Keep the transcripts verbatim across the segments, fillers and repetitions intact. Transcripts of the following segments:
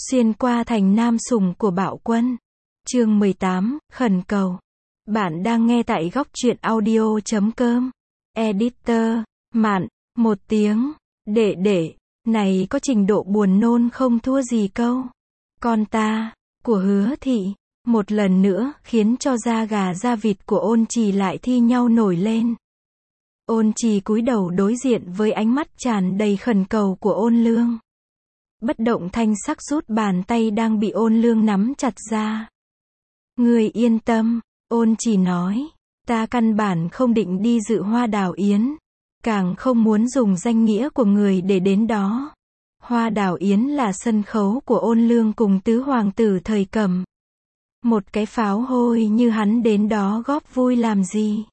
Xuyên qua thành nam sủng của Bạo Quân. Chương mười tám, khẩn cầu. Bạn đang nghe tại góc truyện audio chấm com. Editor, Mạn, một tiếng. Đệ đệ, này có trình độ buồn nôn không thua gì câu. Con ta, của Hứa Thị, một lần nữa, khiến cho da gà da vịt của Ôn Trì lại thi nhau nổi lên. Ôn Trì cúi đầu đối diện với ánh mắt tràn đầy khẩn cầu của Ôn Lương. Bất động thanh sắc rút bàn tay đang bị Ôn Lương nắm chặt ra. Ngươi yên tâm, Ôn Trì nói, ta căn bản không định đi dự Hoa Đào Yến, càng không muốn dùng danh nghĩa của người để đến đó. Hoa Đào Yến là sân khấu của Ôn Lương cùng tứ hoàng tử Thời Cầm. Một cái pháo hôi như hắn đến đó góp vui làm gì?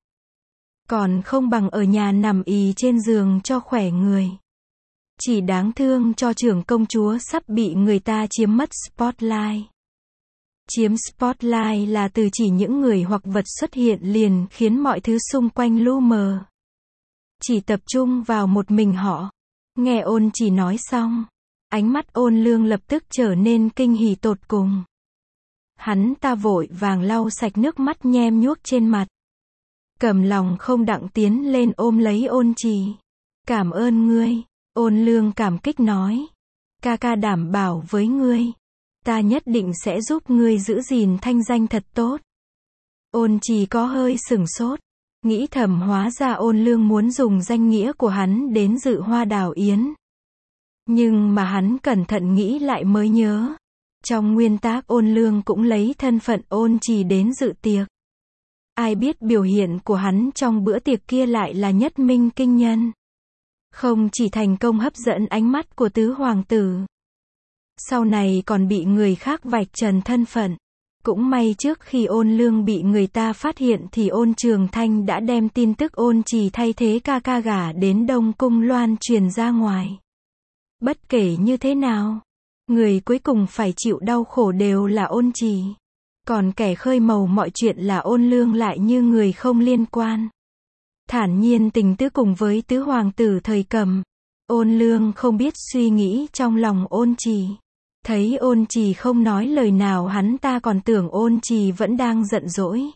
Còn không bằng ở nhà nằm ì trên giường cho khỏe người. Chỉ đáng thương cho trưởng công chúa sắp bị người ta chiếm mất spotlight. Chiếm spotlight là từ chỉ những người hoặc vật xuất hiện liền khiến mọi thứ xung quanh lu mờ. Chỉ tập trung vào một mình họ. Nghe Ôn Trì nói xong, ánh mắt Ôn Lương lập tức trở nên kinh hỉ tột cùng. Hắn ta vội vàng lau sạch nước mắt nhem nhuốc trên mặt. Cầm lòng không đặng tiến lên ôm lấy Ôn Trì. Cảm ơn ngươi, Ôn Lương cảm kích nói. Ca ca đảm bảo với ngươi, ta nhất định sẽ giúp ngươi giữ gìn thanh danh thật tốt. Ôn Trì có hơi sửng sốt, nghĩ thầm hóa ra Ôn Lương muốn dùng danh nghĩa của hắn đến dự Hoa Đào Yến. Nhưng mà hắn cẩn thận nghĩ lại mới nhớ, trong nguyên tắc Ôn Lương cũng lấy thân phận Ôn Trì đến dự tiệc. Ai biết biểu hiện của hắn trong bữa tiệc kia lại là nhất minh kinh nhân. Không chỉ thành công hấp dẫn ánh mắt của tứ hoàng tử, sau này còn bị người khác vạch trần thân phận. Cũng may trước khi Ôn Lương bị người ta phát hiện thì Ôn Trường Thanh đã đem tin tức Ôn Trì thay thế ca ca gả đến Đông Cung loan truyền ra ngoài. Bất kể như thế nào, người cuối cùng phải chịu đau khổ đều là Ôn Trì. Còn kẻ khơi màu mọi chuyện là Ôn Lương lại như người không liên quan. Thản nhiên tình tứ cùng với tứ hoàng tử Thời Cầm. Ôn Lương không biết suy nghĩ trong lòng Ôn Trì. Thấy Ôn Trì không nói lời nào hắn ta còn tưởng Ôn Trì vẫn đang giận dỗi.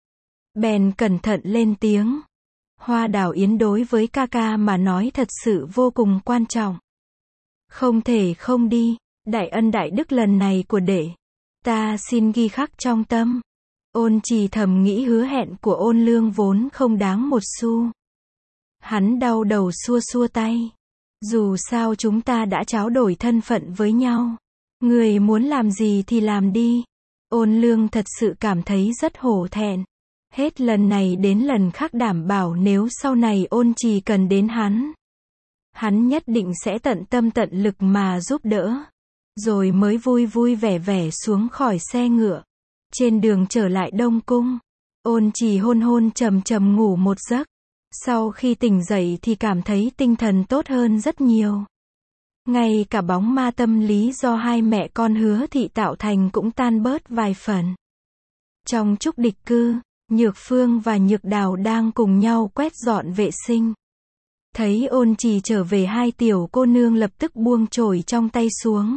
Bèn cẩn thận lên tiếng. Hoa Đào Yến đối với ca ca mà nói thật sự vô cùng quan trọng. Không thể không đi, đại ân đại đức lần này của đệ, ta xin ghi khắc trong tâm. Ôn Trì thầm nghĩ hứa hẹn của Ôn Lương vốn không đáng một xu. Hắn đau đầu xua xua tay. Dù sao chúng ta đã tráo đổi thân phận với nhau. Người muốn làm gì thì làm đi. Ôn Lương thật sự cảm thấy rất hổ thẹn. Hết lần này đến lần khác đảm bảo nếu sau này Ôn Trì cần đến hắn, hắn nhất định sẽ tận tâm tận lực mà giúp đỡ. Rồi mới vui vui vẻ vẻ xuống khỏi xe ngựa. Trên đường trở lại Đông Cung, Ôn Trì hôn hôn trầm trầm ngủ một giấc. Sau khi tỉnh dậy thì cảm thấy tinh thần tốt hơn rất nhiều. Ngay cả bóng ma tâm lý do hai mẹ con Hứa Thị tạo thành cũng tan bớt vài phần. Trong Trúc Địch Cư, Nhược Phương và Nhược Đào đang cùng nhau quét dọn vệ sinh. Thấy Ôn Trì trở về hai tiểu cô nương lập tức buông chổi trong tay xuống.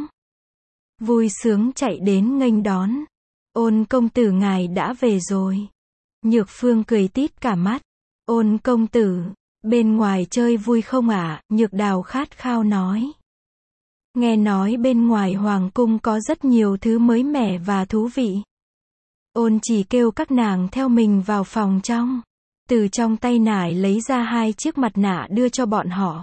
Vui sướng chạy đến nghênh đón. Ôn công tử ngài đã về rồi. Nhược Phương cười tít cả mắt. Ôn công tử, bên ngoài chơi vui không ạ? À? Nhược Đào khát khao nói. Nghe nói bên ngoài hoàng cung có rất nhiều thứ mới mẻ và thú vị. Ôn Trì kêu các nàng theo mình vào phòng trong. Từ trong tay nải lấy ra hai chiếc mặt nạ đưa cho bọn họ.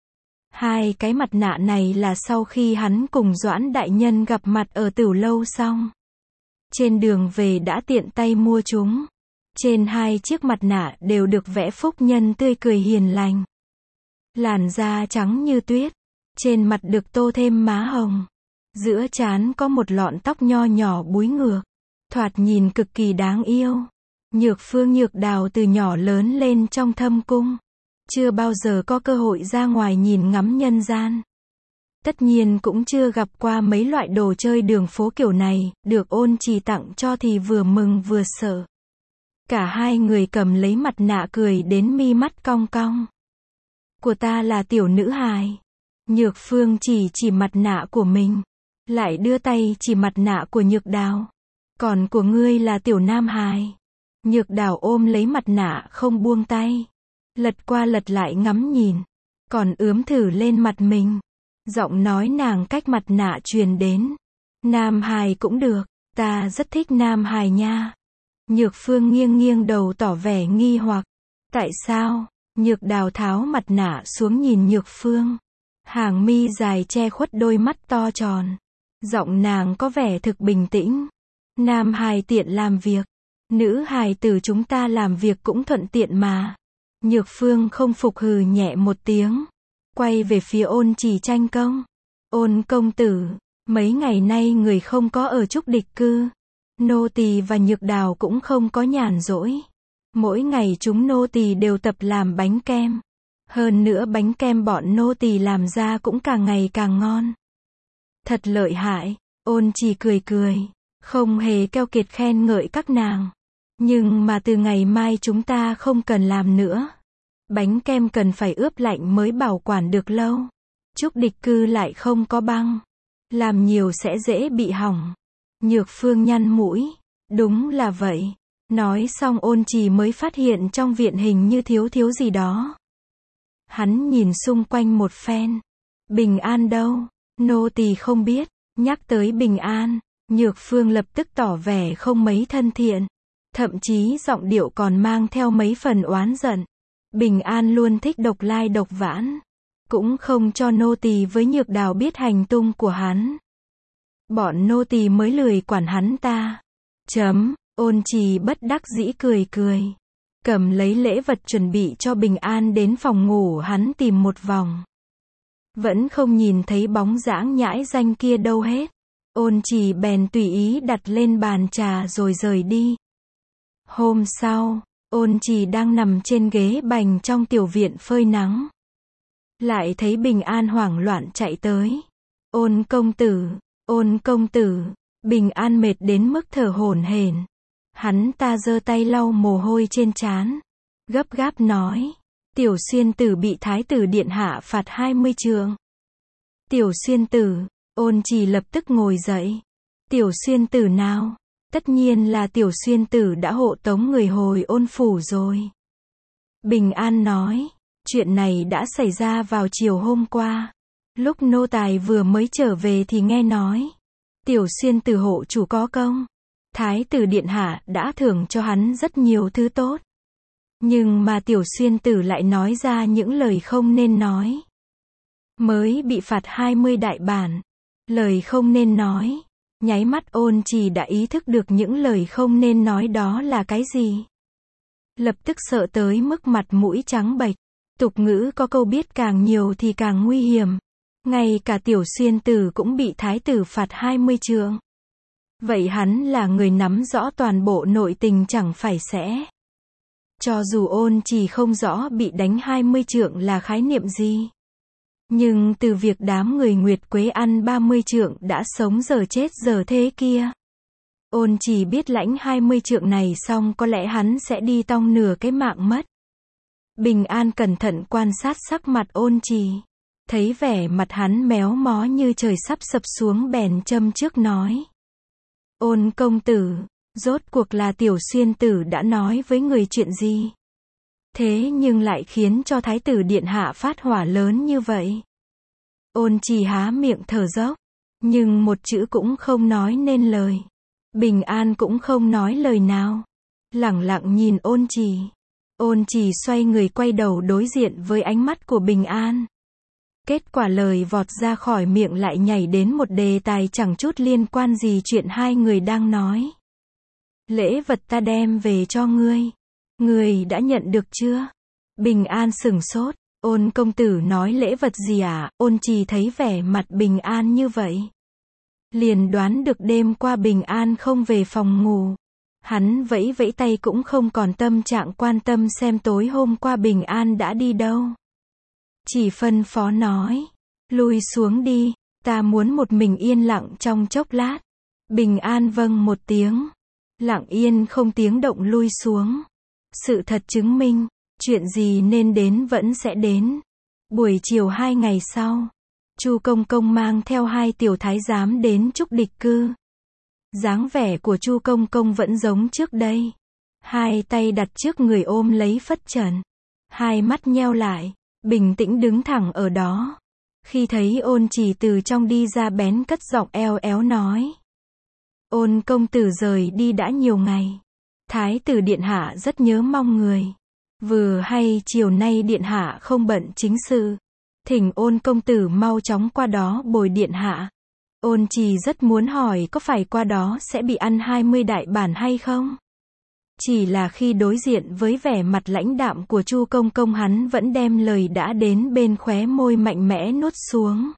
Hai cái mặt nạ này là sau khi hắn cùng Doãn đại nhân gặp mặt ở Tửu Lâu xong. Trên đường về đã tiện tay mua chúng. Trên hai chiếc mặt nạ đều được vẽ phúc nhân tươi cười hiền lành. Làn da trắng như tuyết. Trên mặt được tô thêm má hồng. Giữa trán có một lọn tóc nho nhỏ búi ngược. Thoạt nhìn cực kỳ đáng yêu. Nhược Phương Nhược Đào từ nhỏ lớn lên trong thâm cung. Chưa bao giờ có cơ hội ra ngoài nhìn ngắm nhân gian. Tất nhiên cũng chưa gặp qua mấy loại đồ chơi đường phố kiểu này, được Ôn Trì tặng cho thì vừa mừng vừa sợ. Cả hai người cầm lấy mặt nạ cười đến mi mắt cong cong. Của ta là tiểu nữ hài. Nhược Phương chỉ chỉ mặt nạ của mình. lại đưa tay chỉ mặt nạ của Nhược Đào. Còn của ngươi là Tiểu Nam Hài. Nhược Đào ôm lấy mặt nạ không buông tay. Lật qua lật lại ngắm nhìn. Còn ướm thử lên mặt mình. Giọng nói nàng cách mặt nạ truyền đến. Nam Hài cũng được, ta rất thích Nam Hài nha. Nhược Phương nghiêng nghiêng đầu tỏ vẻ nghi hoặc. Tại sao? Nhược Đào tháo mặt nạ xuống nhìn Nhược Phương. Hàng mi dài che khuất đôi mắt to tròn. Giọng nàng có vẻ thực bình tĩnh. Nam hài tiện làm việc. Nữ hài tử chúng ta làm việc cũng thuận tiện mà. Nhược Phương không phục hừ nhẹ một tiếng. Quay về phía Ôn Chỉ tranh công. Ôn công tử, mấy ngày nay người không có ở Trúc Địch cư. Nô tỳ và Nhược Đào cũng không có nhàn rỗi. Mỗi ngày chúng nô tỳ đều tập làm bánh kem. Hơn nữa bánh kem bọn nô tỳ làm ra cũng càng ngày càng ngon. Thật lợi hại, Ôn Chỉ cười cười, không hề keo kiệt khen ngợi các nàng. Nhưng mà từ ngày mai chúng ta không cần làm nữa. Bánh kem cần phải ướp lạnh mới bảo quản được lâu. Trúc Địch cư lại không có băng. Làm nhiều sẽ dễ bị hỏng. Nhược Phương nhăn mũi. Đúng là vậy. Nói xong Ôn Chỉ mới phát hiện trong viện hình như thiếu thiếu gì đó. Hắn nhìn xung quanh một phen. Bình An đâu? Nô tỳ không biết. Nhắc tới Bình An, Nhược Phương lập tức tỏ vẻ không mấy thân thiện. Thậm chí giọng điệu còn mang theo mấy phần oán giận. Bình An luôn thích độc lai độc vãn. Cũng không cho nô tỳ với Nhược Đào biết hành tung của hắn. Bọn nô tỳ mới lười quản hắn ta. Chấm, Ôn Chỉ bất đắc dĩ cười cười. Cầm lấy lễ vật chuẩn bị cho Bình An đến phòng ngủ hắn tìm một vòng. Vẫn không nhìn thấy bóng dáng nhãi danh kia đâu hết. Ôn Chỉ bèn tùy ý đặt lên bàn trà rồi rời đi. Hôm sau, Ôn Chỉ đang nằm trên ghế bành trong tiểu viện phơi nắng. Lại thấy Bình An hoảng loạn chạy tới. Ôn công tử, ôn công tử, Bình An mệt đến mức thở hổn hển. Hắn ta giơ tay lau mồ hôi trên trán. Gấp gáp nói. Tiểu Xuyên tử bị Thái tử điện hạ phạt hai mươi trượng. Tiểu Xuyên tử, Ôn Chỉ lập tức ngồi dậy. Tiểu Xuyên tử nào? Tất nhiên là Tiểu Xuyên tử đã hộ tống người hồi Ôn phủ rồi. Bình An nói. Chuyện này đã xảy ra vào chiều hôm qua. Lúc nô tài vừa mới trở về thì nghe nói. Tiểu Xuyên tử hộ chủ có công. Thái tử điện hạ đã thưởng cho hắn rất nhiều thứ tốt. Nhưng mà Tiểu Xuyên tử lại nói ra những lời không nên nói. Mới bị phạt hai mươi đại bản. Lời không nên nói. Nháy mắt Ôn Chỉ đã ý thức được những lời không nên nói đó là cái gì. Lập tức sợ tới mức mặt mũi trắng bệch. Tục ngữ có câu biết càng nhiều thì càng nguy hiểm. Ngay cả Tiểu Xuyên tử cũng bị thái tử phạt hai mươi trượng. Vậy hắn là người nắm rõ toàn bộ nội tình chẳng phải sẽ. Cho dù Ôn Chỉ không rõ bị đánh hai mươi trượng là khái niệm gì. Nhưng từ việc đám người Nguyệt Quế ăn ba mươi trượng đã sống giờ chết giờ thế kia. Ôn Chỉ biết lãnh hai mươi trượng này xong có lẽ hắn sẽ đi tong nửa cái mạng mất. Bình An cẩn thận quan sát sắc mặt Ôn Chỉ. Thấy vẻ mặt hắn méo mó như trời sắp sập xuống bèn châm trước nói. Ôn công tử, rốt cuộc là Tiểu Xuyên tử đã nói với người chuyện gì? Thế nhưng lại khiến cho Thái tử điện hạ phát hỏa lớn như vậy. Ôn Chỉ há miệng thở dốc. Nhưng một chữ cũng không nói nên lời. Bình An cũng không nói lời nào. Lẳng lặng nhìn Ôn Chỉ. Ôn Chỉ xoay người quay đầu đối diện với ánh mắt của Bình An. Kết quả lời vọt ra khỏi miệng lại nhảy đến một đề tài chẳng chút liên quan gì chuyện hai người đang nói. Lễ vật ta đem về cho ngươi. Ngươi đã nhận được chưa? Bình An sửng sốt. Ôn công tử nói lễ vật gì à? Ôn Chỉ thấy vẻ mặt Bình An như vậy. Liền đoán được đêm qua Bình An không về phòng ngủ. Hắn vẫy vẫy tay cũng không còn tâm trạng quan tâm xem tối hôm qua Bình An đã đi đâu. Chỉ phân phó nói. Lui xuống đi, ta muốn một mình yên lặng trong chốc lát. Bình An vâng một tiếng. Lặng yên không tiếng động lui xuống. Sự thật chứng minh, chuyện gì nên đến vẫn sẽ đến. Buổi chiều hai ngày sau, Chu Công Công mang theo hai tiểu thái giám đến Trúc Địch Cư. Dáng vẻ của Chu Công Công vẫn giống trước đây. Hai tay đặt trước người ôm lấy phất trần. Hai mắt nheo lại, bình tĩnh đứng thẳng ở đó. Khi thấy Ôn Trì từ trong đi ra bén cất giọng eo éo nói. Ôn công tử rời đi đã nhiều ngày. Thái tử điện hạ rất nhớ mong người. Vừa hay chiều nay điện hạ không bận chính sự. Thỉnh Ôn công tử mau chóng qua đó bồi điện hạ. Ôn Trì rất muốn hỏi có phải qua đó sẽ bị ăn hai mươi đại bản hay không? Chỉ là khi đối diện với vẻ mặt lãnh đạm của Chu Công Công, hắn vẫn đem lời đã đến bên khóe môi mạnh mẽ nuốt xuống.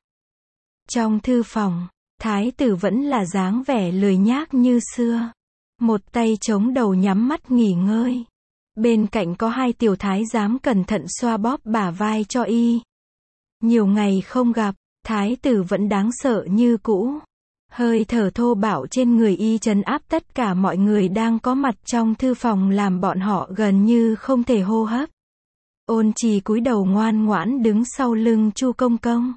Trong thư phòng, thái tử vẫn là dáng vẻ lười nhác như xưa. Một tay chống đầu nhắm mắt nghỉ ngơi. Bên cạnh có hai tiểu thái giám cẩn thận xoa bóp bả vai cho y. Nhiều ngày không gặp, thái tử vẫn đáng sợ như cũ. Hơi thở thô bạo trên người y trấn áp tất cả mọi người đang có mặt trong thư phòng, làm bọn họ gần như không thể hô hấp. Ôn Trì cúi đầu ngoan ngoãn đứng sau lưng Chu Công Công.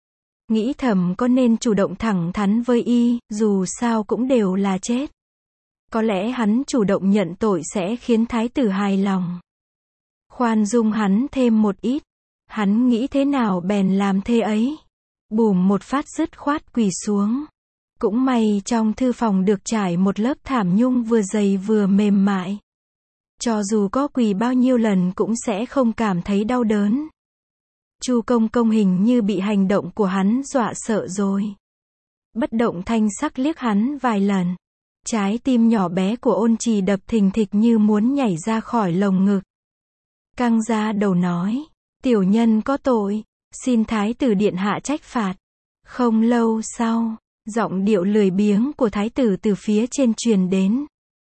Nghĩ thầm có nên chủ động thẳng thắn với y, dù sao cũng đều là chết. Có lẽ hắn chủ động nhận tội sẽ khiến thái tử hài lòng. Khoan dung hắn thêm một ít. Hắn nghĩ thế nào bèn làm thế ấy. Bùm một phát dứt khoát quỳ xuống. Cũng may trong thư phòng được trải một lớp thảm nhung vừa dày vừa mềm mại. Cho dù có quỳ bao nhiêu lần cũng sẽ không cảm thấy đau đớn. Chu Công Công hình như bị hành động của hắn dọa sợ rồi. Bất động thanh sắc liếc hắn vài lần. Trái tim nhỏ bé của Ôn Trì đập thình thịch như muốn nhảy ra khỏi lồng ngực. Căng ra đầu nói. Tiểu nhân có tội, xin thái tử điện hạ trách phạt. Không lâu sau, giọng điệu lười biếng của thái tử từ phía trên truyền đến.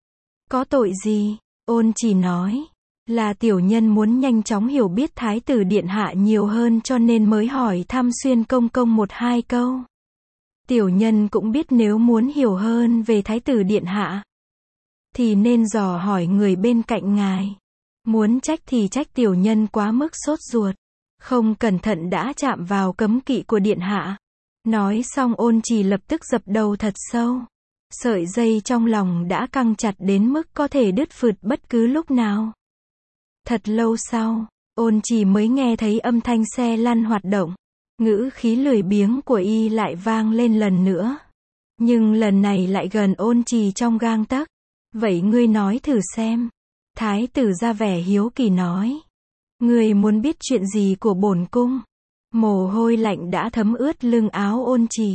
Có tội gì? Ôn Trì nói. Là tiểu nhân muốn nhanh chóng hiểu biết thái tử điện hạ nhiều hơn cho nên mới hỏi thăm Xuyên công công một hai câu. Tiểu nhân cũng biết nếu muốn hiểu hơn về thái tử điện hạ, thì nên dò hỏi người bên cạnh ngài. Muốn trách thì trách tiểu nhân quá mức sốt ruột. Không cẩn thận đã chạm vào cấm kỵ của điện hạ. Nói xong Ôn Trì lập tức dập đầu thật sâu. Sợi dây trong lòng đã căng chặt đến mức có thể đứt phượt bất cứ lúc nào. Thật lâu sau, Ôn Trì mới nghe thấy âm thanh xe lăn hoạt động. Ngữ khí lười biếng của y lại vang lên lần nữa. Nhưng lần này lại gần Ôn Trì trong gang tấc. Vậy ngươi nói thử xem. Thái tử ra vẻ hiếu kỳ nói. Ngươi muốn biết chuyện gì của bổn cung? Mồ hôi lạnh đã thấm ướt lưng áo Ôn Trì.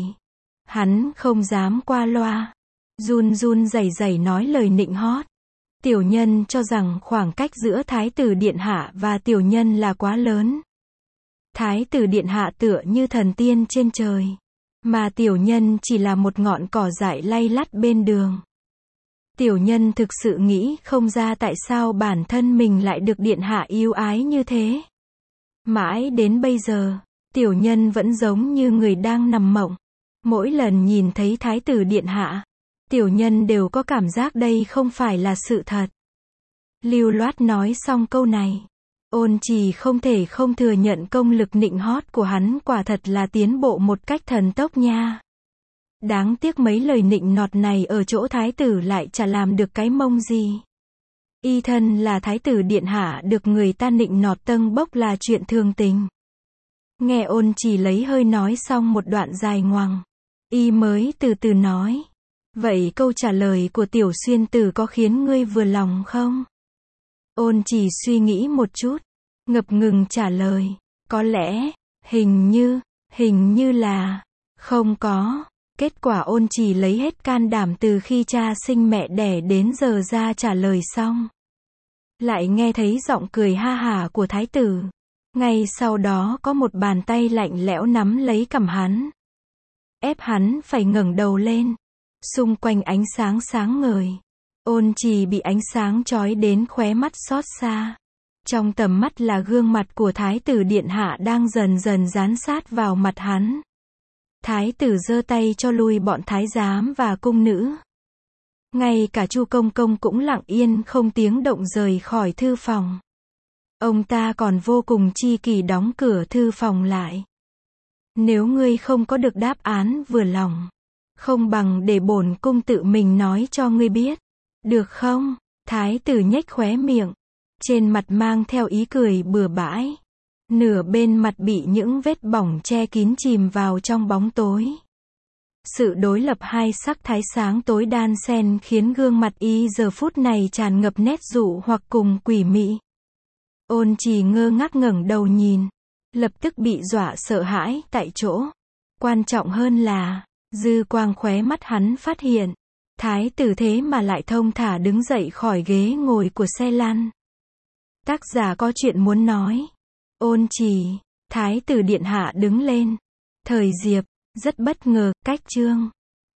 Hắn không dám qua loa. Run run rẩy rẩy nói lời nịnh hót. Tiểu nhân cho rằng khoảng cách giữa thái tử điện hạ và tiểu nhân là quá lớn. Thái tử điện hạ tựa như thần tiên trên trời. Mà tiểu nhân chỉ là một ngọn cỏ dại lay lắt bên đường. Tiểu nhân thực sự nghĩ không ra tại sao bản thân mình lại được điện hạ yêu ái như thế. Mãi đến bây giờ, tiểu nhân vẫn giống như người đang nằm mộng. Mỗi lần nhìn thấy thái tử điện hạ, tiểu nhân đều có cảm giác đây không phải là sự thật. Lưu loát nói xong câu này, Ôn Trì không thể không thừa nhận công lực nịnh hót của hắn quả thật là tiến bộ một cách thần tốc nha. Đáng tiếc mấy lời nịnh nọt này ở chỗ thái tử lại chả làm được cái mông gì. Y thân là thái tử điện hạ được người ta nịnh nọt tâng bốc là chuyện thường tình. Nghe Ôn Trì lấy hơi nói xong một đoạn dài ngoằng, y mới từ từ nói. Vậy câu trả lời của tiểu xuyên tử có khiến ngươi vừa lòng không? Ôn Trì suy nghĩ một chút, ngập ngừng trả lời. Có lẽ, hình như, hình như là, không có. Kết quả Ôn Trì lấy hết can đảm từ khi cha sinh mẹ đẻ đến giờ ra trả lời xong. Lại nghe thấy giọng cười ha hả của thái tử. Ngay sau đó có một bàn tay lạnh lẽo nắm lấy cằm hắn. Ép hắn phải ngẩng đầu lên. Xung quanh ánh sáng sáng ngời. Ôn Trì bị ánh sáng chói đến khóe mắt xót xa. Trong tầm mắt là gương mặt của thái tử điện hạ đang dần dần dán sát vào mặt hắn. Thái tử giơ tay cho lui bọn thái giám và cung nữ. Ngay cả Chu Công Công cũng lặng yên không tiếng động rời khỏi thư phòng. Ông ta còn vô cùng chi kỷ đóng cửa thư phòng lại. Nếu ngươi không có được đáp án vừa lòng, không bằng để bổn cung tự mình nói cho ngươi biết. Được không? Thái tử nhếch khóe miệng, trên mặt mang theo ý cười bừa bãi. Nửa bên mặt bị những vết bỏng che kín chìm vào trong bóng tối. Sự đối lập hai sắc thái sáng tối đan xen khiến gương mặt y giờ phút này tràn ngập nét dụ hoặc cùng quỷ mị. Ôn Trì ngơ ngác ngẩng đầu nhìn, lập tức bị dọa sợ hãi tại chỗ. Quan trọng hơn là, dư quang khóe mắt hắn phát hiện, thái tử thế mà lại thông thả đứng dậy khỏi ghế ngồi của xe lăn. Tác giả có chuyện muốn nói. Ôn Trì, thái tử điện hạ đứng lên. Thời Diệp, rất bất ngờ, cách chương